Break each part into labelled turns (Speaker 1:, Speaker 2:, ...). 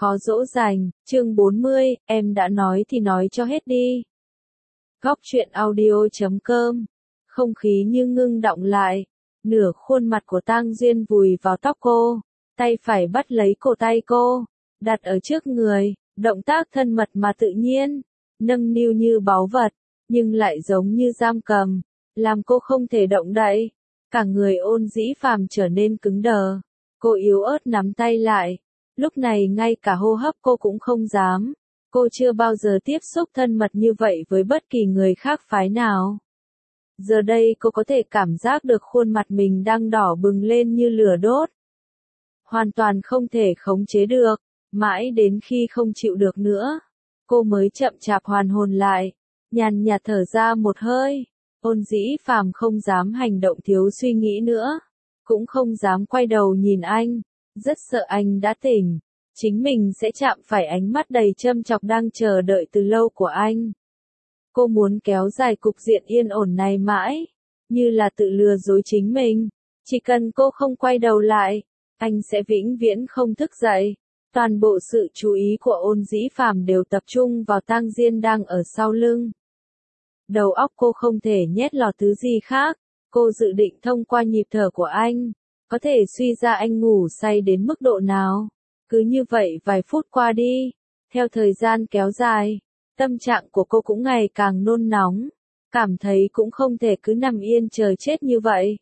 Speaker 1: khó dỗ dành, chương 40, em đã nói thì nói cho hết đi. Góc truyện audio.com. Không khí như ngưng đọng lại, nửa khuôn mặt của Tang Duyên vùi vào tóc cô, tay phải bắt lấy cổ tay cô, đặt ở trước người, động tác thân mật mà tự nhiên, nâng niu như báu vật, nhưng lại giống như giam cầm, làm cô không thể động đậy. Cả người Ôn Dĩ Phàm trở nên cứng đờ, cô yếu ớt nắm tay lại, lúc này ngay cả hô hấp cô cũng không dám. Cô chưa bao giờ tiếp xúc thân mật như vậy với bất kỳ người khác phái nào. Giờ đây cô có thể cảm giác được khuôn mặt mình đang đỏ bừng lên như lửa đốt. Hoàn toàn không thể khống chế được, mãi đến khi không chịu được nữa, cô mới chậm chạp hoàn hồn lại, nhàn nhạt thở ra một hơi. Ôn Dĩ Phàm không dám hành động thiếu suy nghĩ nữa, cũng không dám quay đầu nhìn anh, rất sợ anh đã tỉnh, chính mình sẽ chạm phải ánh mắt đầy châm chọc đang chờ đợi từ lâu của anh. Cô muốn kéo dài cục diện yên ổn này mãi, như là tự lừa dối chính mình, chỉ cần cô không quay đầu lại, anh sẽ vĩnh viễn không thức dậy. Toàn bộ sự chú ý của Ôn Dĩ Phàm đều tập trung vào Tang Diên đang ở sau lưng. Đầu óc cô không thể nhét lọt thứ gì khác, cô dự định thông qua nhịp thở của anh, có thể suy ra anh ngủ say đến mức độ nào. Cứ như vậy vài phút qua đi, theo thời gian kéo dài, tâm trạng của cô cũng ngày càng nôn nóng, cảm thấy cũng không thể cứ nằm yên chờ chết như vậy.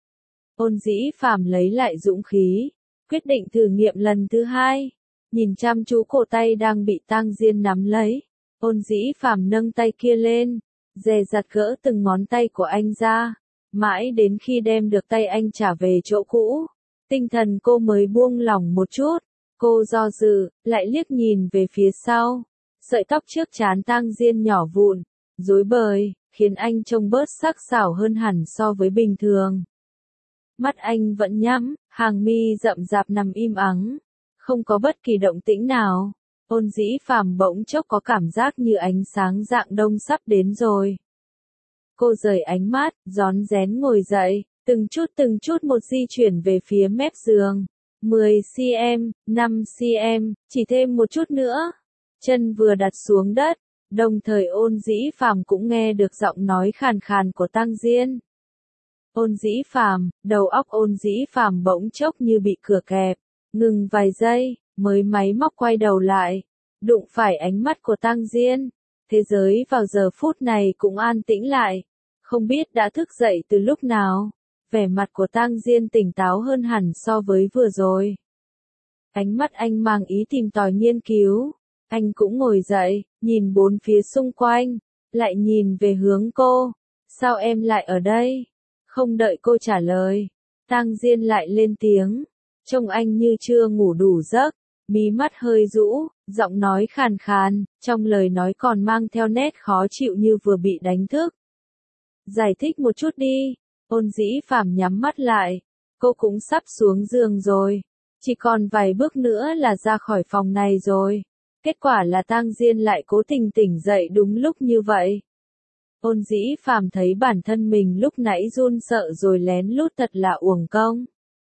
Speaker 1: Ôn Dĩ Phàm lấy lại dũng khí, quyết định thử nghiệm lần thứ hai, nhìn chăm chú cổ tay đang bị Tang Diên nắm lấy. Ôn Dĩ Phàm nâng tay kia lên, dè dặt gỡ từng ngón tay của anh ra, mãi đến khi đem được tay anh trả về chỗ cũ, tinh thần cô mới buông lỏng một chút. Cô do dự, lại liếc nhìn về phía sau, sợi tóc trước trán Tang Diên nhỏ vụn, rối bời, khiến anh trông bớt sắc sảo hơn hẳn so với bình thường. Mắt anh vẫn nhắm, hàng mi rậm rạp nằm im ắng, không có bất kỳ động tĩnh nào. Ôn Dĩ Phàm bỗng chốc có cảm giác như ánh sáng rạng đông sắp đến rồi. Cô rời ánh mắt, rón rén ngồi dậy, từng chút một di chuyển về phía mép giường. 10cm, 5cm, chỉ thêm một chút nữa. Chân vừa đặt xuống đất, đồng thời Ôn Dĩ Phàm cũng nghe được giọng nói khàn khàn của Tang Diên. Ôn Dĩ Phàm, đầu óc Ôn Dĩ Phàm bỗng chốc như bị cửa kẹp, ngừng vài giây, mới máy móc quay đầu lại, đụng phải ánh mắt của Tang Diên. Thế giới vào giờ phút này cũng an tĩnh lại, không biết đã thức dậy từ lúc nào. Vẻ mặt của Tang Diên tỉnh táo hơn hẳn so với vừa rồi. Ánh mắt anh mang ý tìm tòi nghiên cứu. Anh cũng ngồi dậy, nhìn bốn phía xung quanh, lại nhìn về hướng cô. Sao em lại ở đây? Không đợi cô trả lời, Tang Diên lại lên tiếng. Trông anh như chưa ngủ đủ giấc, mí mắt hơi rũ, giọng nói khàn khàn, trong lời nói còn mang theo nét khó chịu như vừa bị đánh thức. Giải thích một chút đi. Ôn Dĩ Phàm nhắm mắt lại, cô cũng sắp xuống giường rồi, chỉ còn vài bước nữa là ra khỏi phòng này rồi. Kết quả là Tang Diên lại cố tình tỉnh dậy đúng lúc như vậy. Ôn Dĩ Phàm thấy bản thân mình lúc nãy run sợ rồi lén lút thật là uổng công.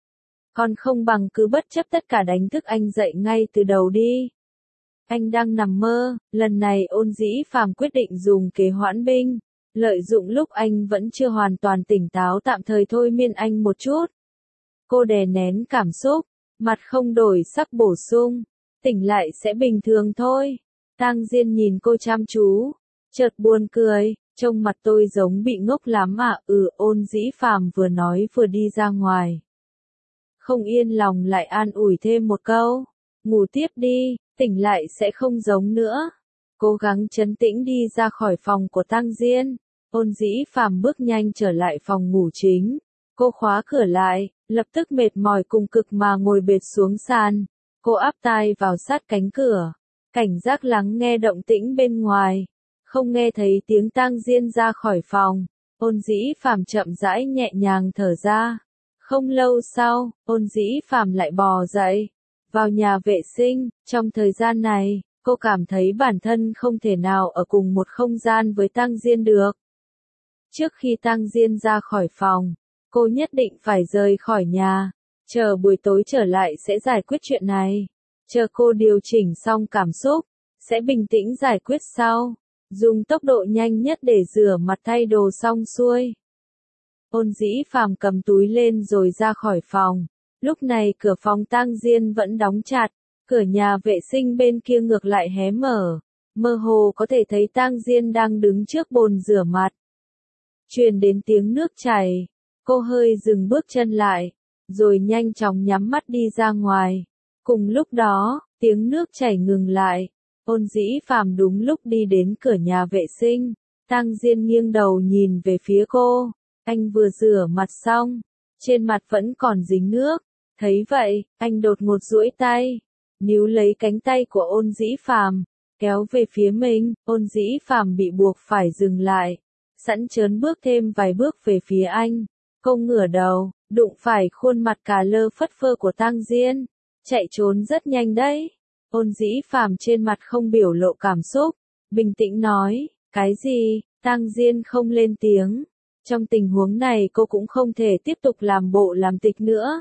Speaker 1: Còn không bằng cứ bất chấp tất cả đánh thức anh dậy ngay từ đầu đi. Anh đang nằm mơ, lần này Ôn Dĩ Phàm quyết định dùng kế hoãn binh. Lợi dụng lúc anh vẫn chưa hoàn toàn tỉnh táo tạm thời thôi miên anh một chút. Cô đè nén cảm xúc, mặt không đổi sắc bổ sung. Tỉnh lại sẽ bình thường thôi. Tang Diên nhìn cô chăm chú, chợt buồn cười, trông mặt tôi giống bị ngốc lắm à. Ôn Dĩ Phàm vừa nói vừa đi ra ngoài. Không yên lòng lại an ủi thêm một câu. Ngủ tiếp đi, tỉnh lại sẽ không giống nữa. Cố gắng trấn tĩnh đi ra khỏi phòng của Tang Diên. Ôn Dĩ Phàm bước nhanh trở lại phòng ngủ chính. Cô khóa cửa lại, lập tức mệt mỏi cùng cực mà ngồi bệt xuống sàn. Cô áp tai vào sát cánh cửa, cảnh giác lắng nghe động tĩnh bên ngoài. Không nghe thấy tiếng Tang Diên ra khỏi phòng. Ôn Dĩ Phàm chậm rãi nhẹ nhàng thở ra. Không lâu sau, Ôn Dĩ Phàm lại bò dậy, vào nhà vệ sinh. Trong thời gian này, cô cảm thấy bản thân không thể nào ở cùng một không gian với Tang Diên được. Trước khi Tang Diên ra khỏi phòng, cô nhất định phải rời khỏi nhà, chờ buổi tối trở lại sẽ giải quyết chuyện này. Chờ cô điều chỉnh xong cảm xúc, sẽ bình tĩnh giải quyết sau. Dùng tốc độ nhanh nhất để rửa mặt thay đồ xong xuôi. Ôn Dĩ Phàm cầm túi lên rồi ra khỏi phòng. Lúc này cửa phòng tang Diên vẫn đóng chặt, cửa nhà vệ sinh bên kia ngược lại hé mở. Mơ hồ có thể thấy tang Diên đang đứng trước bồn rửa mặt. Truyền đến tiếng nước chảy, cô hơi dừng bước chân lại, rồi nhanh chóng nhắm mắt đi ra ngoài. Cùng lúc đó, tiếng nước chảy ngừng lại. Ôn Dĩ Phàm đúng lúc đi đến cửa nhà vệ sinh. Tang Diên nghiêng đầu nhìn về phía cô. Anh vừa rửa mặt xong, trên mặt vẫn còn dính nước. Thấy vậy, anh đột ngột duỗi tay, níu lấy cánh tay của Ôn Dĩ Phàm, kéo về phía mình. Ôn Dĩ Phàm bị buộc phải dừng lại, sẵn chớn bước thêm vài bước về phía anh. Cô ngửa đầu, đụng phải khuôn mặt cà lơ phất phơ của Tang Diên. Chạy trốn rất nhanh đấy. Ôn Dĩ Phàm trên mặt không biểu lộ cảm xúc, bình tĩnh nói, cái gì? Tang Diên không lên tiếng. Trong tình huống này cô cũng không thể tiếp tục làm bộ làm tịch nữa.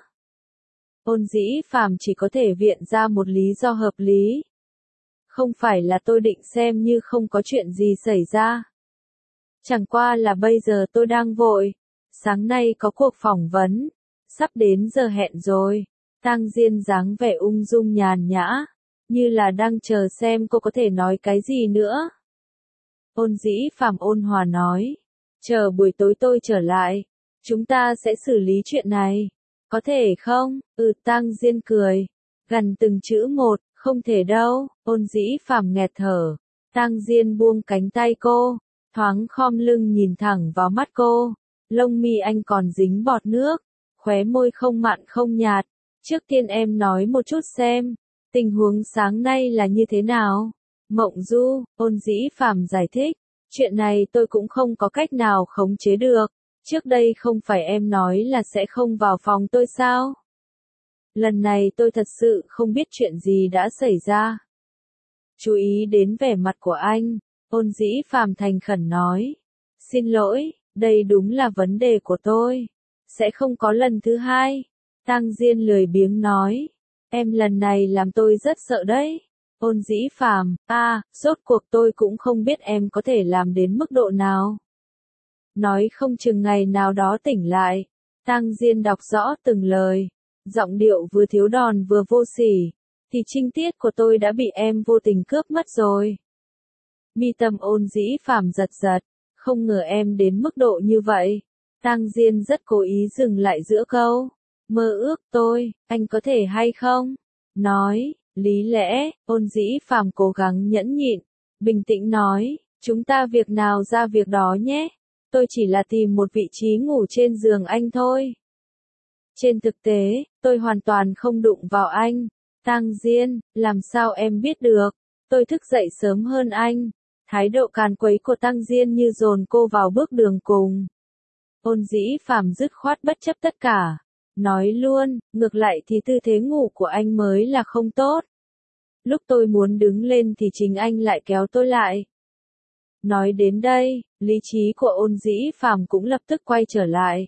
Speaker 1: Ôn Dĩ Phàm chỉ có thể viện ra một lý do hợp lý. Không phải là tôi định xem như không có chuyện gì xảy ra. Chẳng qua là bây giờ tôi đang vội. Sáng nay có cuộc phỏng vấn. Sắp đến giờ hẹn rồi. Tang Diên dáng vẻ ung dung nhàn nhã, như là đang chờ xem cô có thể nói cái gì nữa. Ôn Dĩ Phàm ôn hòa nói, chờ buổi tối tôi trở lại, chúng ta sẽ xử lý chuyện này. Có thể không? Tang Diên cười, gần từng chữ một, không thể đâu. Ôn Dĩ Phàm nghẹt thở. Tang Diên buông cánh tay cô, thoáng khom lưng nhìn thẳng vào mắt cô. Lông mi anh còn dính bọt nước, khóe môi không mặn không nhạt. Trước tiên em nói một chút xem, tình huống sáng nay là như thế nào? Mộng du, Ôn Dĩ Phàm giải thích, chuyện này tôi cũng không có cách nào khống chế được. Trước đây không phải em nói là sẽ không vào phòng tôi sao? Lần này tôi thật sự không biết chuyện gì đã xảy ra. Chú ý đến vẻ mặt của anh, Ôn Dĩ Phàm thành khẩn nói. Xin lỗi, đây đúng là vấn đề của tôi. Sẽ không có lần thứ hai. Tang Diên lười biếng nói. Em lần này làm tôi rất sợ đấy. Ôn Dĩ Phàm, rốt cuộc tôi cũng không biết em có thể làm đến mức độ nào. Nói không chừng ngày nào đó tỉnh lại. Tang Diên đọc rõ từng lời. Giọng điệu vừa thiếu đòn vừa vô sỉ. Thì trinh tiết của tôi đã bị em vô tình cướp mất rồi. Mi tâm Ôn Dĩ Phàm giật giật. Không ngờ em đến mức độ như vậy. Tang Diên rất cố ý dừng lại giữa câu. Mơ ước tôi, anh có thể hay không? Nói, lý lẽ. Ôn Dĩ Phàm cố gắng nhẫn nhịn, bình tĩnh nói, chúng ta việc nào ra việc đó nhé. Tôi chỉ là tìm một vị trí ngủ trên giường anh thôi. Trên thực tế, tôi hoàn toàn không đụng vào anh. Tang Diên, làm sao em biết được? Tôi thức dậy sớm hơn anh. Thái độ càn quấy của Tang Diên như dồn cô vào bước đường cùng. Ôn Dĩ Phàm dứt khoát bất chấp tất cả. Nói luôn, ngược lại thì tư thế ngủ của anh mới là không tốt. Lúc tôi muốn đứng lên thì chính anh lại kéo tôi lại. Nói đến đây, lý trí của Ôn Dĩ Phàm cũng lập tức quay trở lại.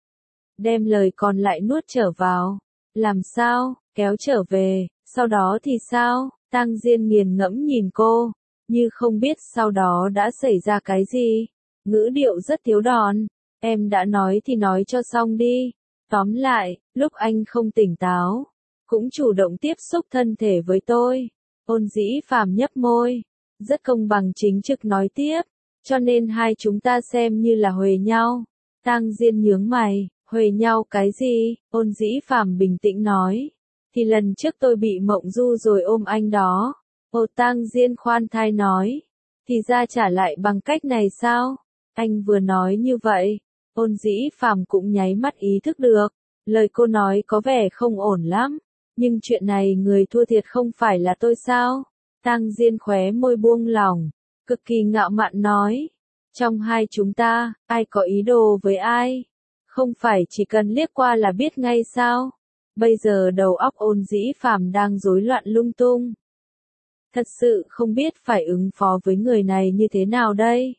Speaker 1: Đem lời còn lại nuốt trở vào. Làm sao, kéo trở về, sau đó thì sao? Tang Diên nghiền ngẫm nhìn cô, như không biết sau đó đã xảy ra cái gì. Ngữ điệu rất thiếu đòn. Em đã nói thì nói cho xong đi. Tóm lại, lúc anh không tỉnh táo, cũng chủ động tiếp xúc thân thể với tôi. Ôn Dĩ Phàm nhấp môi, rất công bằng chính trực nói tiếp, cho nên hai chúng ta xem như là huề nhau. Tang Diên nhướng mày, huề nhau cái gì? Ôn Dĩ Phàm bình tĩnh nói, thì lần trước tôi bị mộng du rồi ôm anh đó. Tang Diên khoan thai nói, thì ra trả lại bằng cách này sao? Anh vừa nói như vậy. Ôn Dĩ Phàm cũng nháy mắt ý thức được, lời cô nói có vẻ không ổn lắm, nhưng chuyện này người thua thiệt không phải là tôi sao? Tang Diên khóe môi buông lỏng, cực kỳ ngạo mạn nói, trong hai chúng ta, ai có ý đồ với ai? Không phải chỉ cần liếc qua là biết ngay sao? Bây giờ đầu óc Ôn Dĩ Phàm đang rối loạn lung tung. Thật sự không biết phải ứng phó với người này như thế nào đây?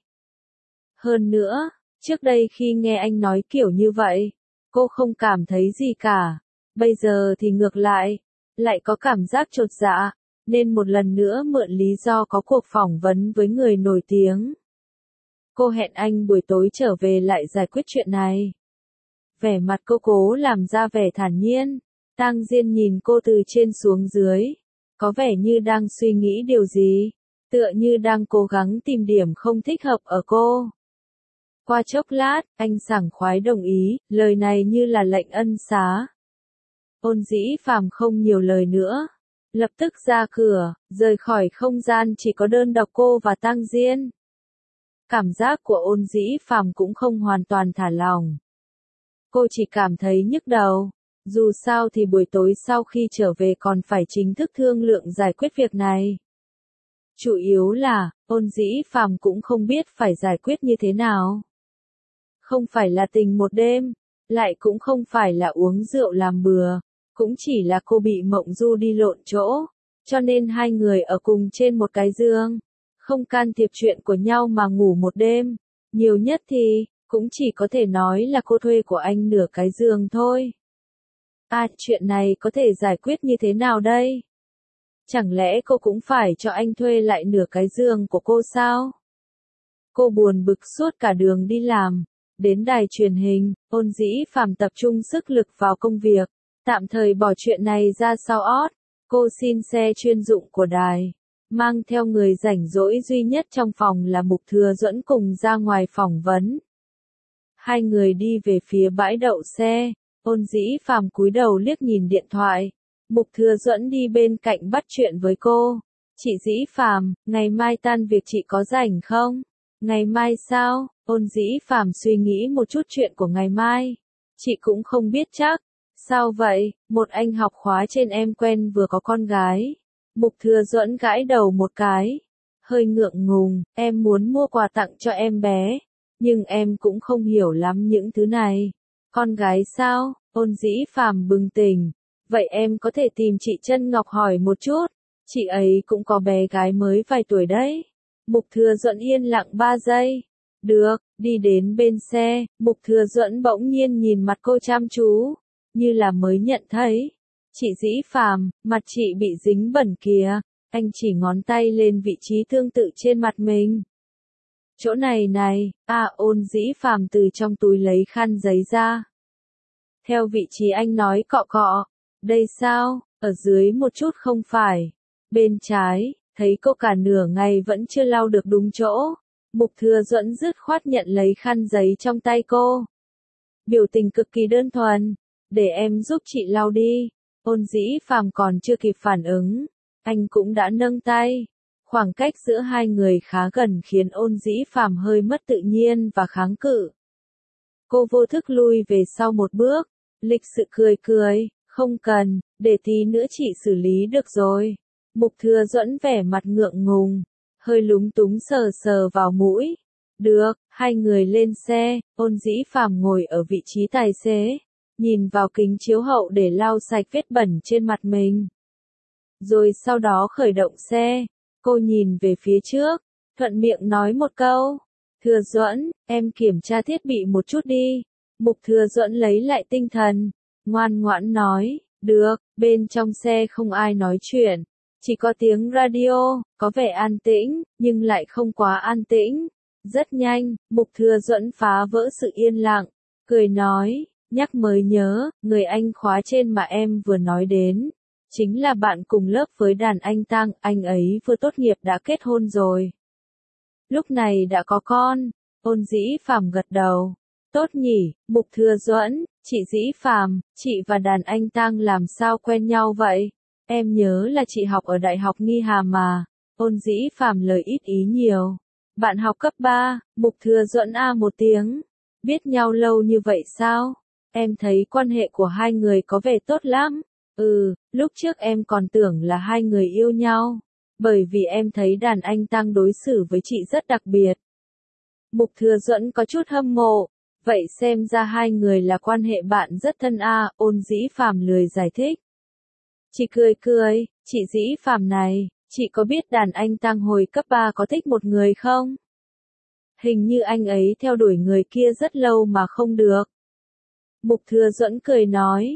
Speaker 1: Hơn nữa, trước đây khi nghe anh nói kiểu như vậy, cô không cảm thấy gì cả. Bây giờ thì ngược lại, lại có cảm giác chột dạ, nên một lần nữa mượn lý do có cuộc phỏng vấn với người nổi tiếng. Cô hẹn anh buổi tối trở về lại giải quyết chuyện này. Vẻ mặt cô cố làm ra vẻ thản nhiên. Tang Diên nhìn cô từ trên xuống dưới, có vẻ như đang suy nghĩ điều gì, tựa như đang cố gắng tìm điểm không thích hợp ở cô. Qua chốc lát, anh sảng khoái đồng ý, lời này như là lệnh ân xá. Ôn Dĩ Phàm không nhiều lời nữa, lập tức ra cửa, rời khỏi không gian chỉ có đơn độc cô và Tang Diên. Cảm giác của Ôn Dĩ Phàm cũng không hoàn toàn thả lỏng. Cô chỉ cảm thấy nhức đầu, dù sao thì buổi tối sau khi trở về còn phải chính thức thương lượng giải quyết việc này. Chủ yếu là, Ôn Dĩ Phàm cũng không biết phải giải quyết như thế nào. Không phải là tình một đêm, lại cũng không phải là uống rượu làm bừa, cũng chỉ là cô bị mộng du đi lộn chỗ, cho nên hai người ở cùng trên một cái giường, không can thiệp chuyện của nhau mà ngủ một đêm, nhiều nhất thì, cũng chỉ có thể nói là cô thuê của anh nửa cái giường thôi. Chuyện này có thể giải quyết như thế nào đây? Chẳng lẽ cô cũng phải cho anh thuê lại nửa cái giường của cô sao? Cô buồn bực suốt cả đường đi làm. Đến đài truyền hình, Ôn Dĩ Phàm tập trung sức lực vào công việc, tạm thời bỏ chuyện này ra sau ót. Cô xin xe chuyên dụng của đài, mang theo người rảnh rỗi duy nhất trong phòng là Mục Thừa Duẫn cùng ra ngoài phỏng vấn. Hai người đi về phía bãi đậu xe, Ôn Dĩ Phàm cúi đầu liếc nhìn điện thoại. Mục Thừa Duẫn đi bên cạnh bắt chuyện với cô. Chị Dĩ Phàm, ngày mai tan việc chị có rảnh không? Ngày mai sao? Ôn Dĩ Phàm suy nghĩ một chút chuyện của ngày mai. Chị cũng không biết chắc. Sao vậy? Một anh học khóa trên em quen vừa có con gái. Mục Thừa Duẫn gãi đầu một cái. Hơi ngượng ngùng, em muốn mua quà tặng cho em bé. Nhưng em cũng không hiểu lắm những thứ này. Con gái sao? Ôn Dĩ Phàm bừng tỉnh. Vậy em có thể tìm chị Trân Ngọc hỏi một chút. Chị ấy cũng có bé gái mới vài tuổi đấy. Mục Thừa Duẫn yên lặng 3 giây. Được, đi đến bên xe, Mục Thừa Duẫn bỗng nhiên nhìn mặt cô chăm chú, như là mới nhận thấy. Chị Dĩ Phàm, mặt chị bị dính bẩn kìa. Anh chỉ ngón tay lên vị trí tương tự trên mặt mình. Chỗ này này, Ôn Dĩ Phàm từ trong túi lấy khăn giấy ra. Theo vị trí anh nói cọ cọ. Đây sao, ở dưới một chút không phải. Bên trái, thấy cô cả nửa ngày vẫn chưa lau được đúng chỗ. Mục Thừa Duẫn dứt khoát nhận lấy khăn giấy trong tay cô. Biểu tình cực kỳ đơn thuần. Để em giúp chị lau đi. Ôn Dĩ Phàm còn chưa kịp phản ứng. Anh cũng đã nâng tay. Khoảng cách giữa hai người khá gần khiến Ôn Dĩ Phàm hơi mất tự nhiên và kháng cự. Cô vô thức lui về sau một bước. Lịch sự cười cười. Không cần, để tí nữa chị xử lý được rồi. Mục Thừa Duẫn vẻ mặt ngượng ngùng, hơi lúng túng sờ sờ vào mũi. Được, hai người lên xe, Ôn Dĩ Phàm ngồi ở vị trí tài xế, nhìn vào kính chiếu hậu để lau sạch vết bẩn trên mặt mình. Rồi sau đó khởi động xe, cô nhìn về phía trước, thuận miệng nói một câu. Thừa Duẫn, em kiểm tra thiết bị một chút đi. Mục Thừa Duẫn lấy lại tinh thần, ngoan ngoãn nói, được, bên trong xe không ai nói chuyện. Chỉ có tiếng radio, có vẻ an tĩnh, nhưng lại không quá an tĩnh. Rất nhanh, Mục Thừa Duẫn phá vỡ sự yên lặng, cười nói, nhắc mới nhớ, người anh khóa trên mà em vừa nói đến. Chính là bạn cùng lớp với đàn anh Tang, anh ấy vừa tốt nghiệp đã kết hôn rồi. Lúc này đã có con, Ôn Dĩ Phàm gật đầu. Tốt nhỉ, Mục Thừa Duẫn, chị Dĩ Phàm, chị và đàn anh Tang làm sao quen nhau vậy? Em nhớ là chị học ở Đại học Nghi Hà mà. Ôn Dĩ Phàm lời ít ý nhiều. Bạn học cấp 3, Mục Thừa Duẫn một tiếng. Biết nhau lâu như vậy sao? Em thấy quan hệ của hai người có vẻ tốt lắm. Lúc trước em còn tưởng là hai người yêu nhau. Bởi vì em thấy đàn anh Tang đối xử với chị rất đặc biệt. Mục Thừa Duẫn có chút hâm mộ. Vậy xem ra hai người là quan hệ bạn rất thân Ôn Dĩ Phàm lười giải thích. Chị cười cười, chị Dĩ Phàm này, chị có biết đàn anh Tang hồi cấp 3 có thích một người không? Hình như anh ấy theo đuổi người kia rất lâu mà không được. Mục Thừa Duẫn cười nói,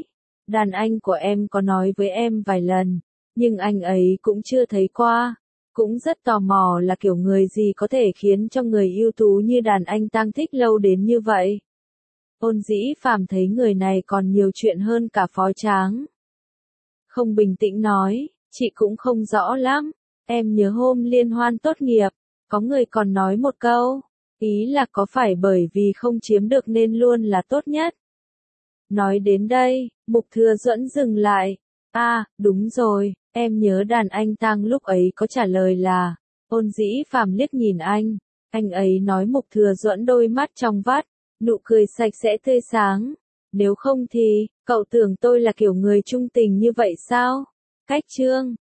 Speaker 1: Đàn anh của em có nói với em vài lần, nhưng anh ấy cũng chưa thấy qua. Cũng rất tò mò là kiểu người gì có thể khiến cho người ưu tú như đàn anh Tang thích lâu đến như vậy. Ôn Dĩ Phàm thấy người này còn nhiều chuyện hơn cả Phó Tráng. Không bình tĩnh nói, chị cũng không rõ lắm. Em nhớ hôm liên hoan tốt nghiệp, có người còn nói một câu, ý là có phải bởi vì không chiếm được nên luôn là tốt nhất. Nói đến đây, Mục Thừa Duẫn dừng lại. À, đúng rồi, em nhớ đàn anh Tang lúc ấy có trả lời là, Ôn Dĩ Phàm liếc nhìn anh ấy nói Mục Thừa Duẫn đôi mắt trong vắt, nụ cười sạch sẽ tươi sáng. Nếu không thì, cậu tưởng tôi là kiểu người trung tình như vậy sao? Cách chương